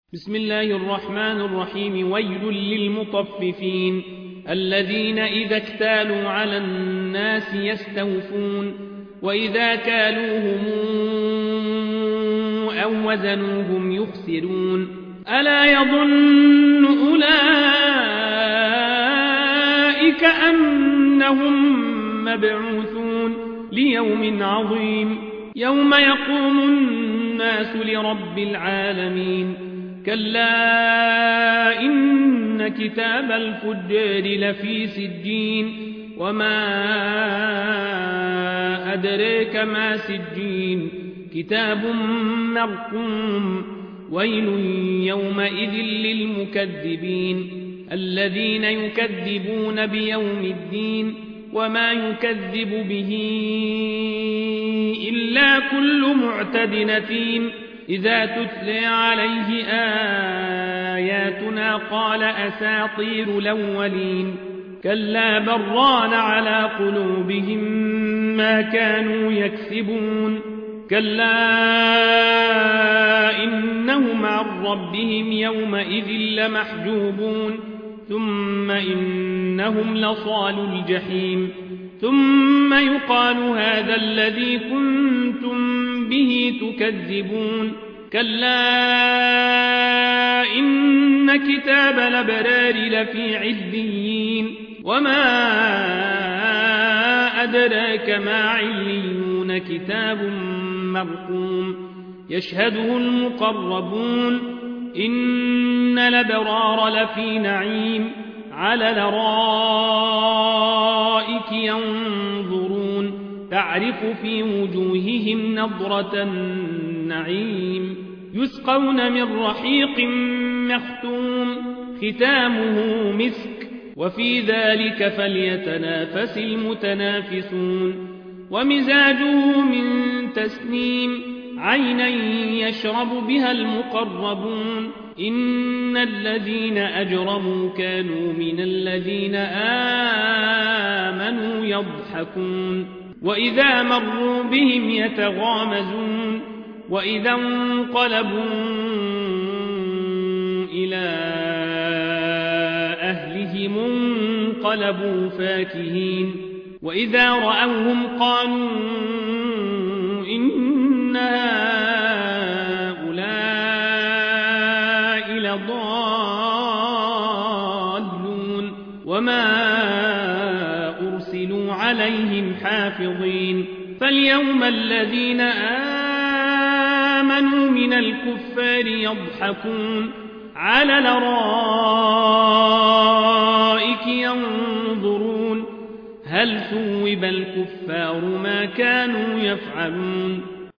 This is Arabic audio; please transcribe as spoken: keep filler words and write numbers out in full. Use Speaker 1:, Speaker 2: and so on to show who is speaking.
Speaker 1: بسم الله الرحمن الرحيم. ويل للمطففين الذين إذا اكتالوا على الناس يستوفون وإذا كالوهم أو وزنوهم يخسرون. ألا يظن أولئك أنهم مبعوثون ليوم عظيم يوم يقوم الناس لرب العالمين. كلا إن كتاب الفجار لفي سجين وما أدريك ما سجين كتاب مرقوم. ويل يومئذ للمكذبين الذين يكذبون بيوم الدين وما يكذب به إلا كل معتد أثيم. إذا تتلى عليه آياتنا قال أساطير الأولين. كلا بران على قلوبهم ما كانوا يكسبون. كلا إنهم عن ربهم يومئذ لمحجوبون ثم إنهم لصال الجحيم. ثم يقال هذا الذي كنتم به تكذبون. كلا إن كتاب الأبرار لفي عليين وما أدراك ما عليون كتاب مرقوم يشهده المقربون. إن الأبرار لفي نعيم على الأرائك ينظرون تعرف في وجوههم نضرة النعيم. يسقون من رحيق مختوم ختامه مسك وفي ذلك فليتنافس المتنافسون. ومزاجه من تسنيم عينا يشرب بها المقربون. إن الذين أجرموا كانوا من الذين آمنوا يضحكون وإذا مروا بهم يتغامزون. وإذا انقلبوا إلى أهلهم انقلبوا فاكهين. وإذا رأوهم قالوا إن هؤلاء لضالون وما أرسلوا عليهم حافظين. فاليوم الذين آمنوا من الكفار يضحكون على الأرائك ينظرون هل ثوب الكفار ما كانوا يفعلون.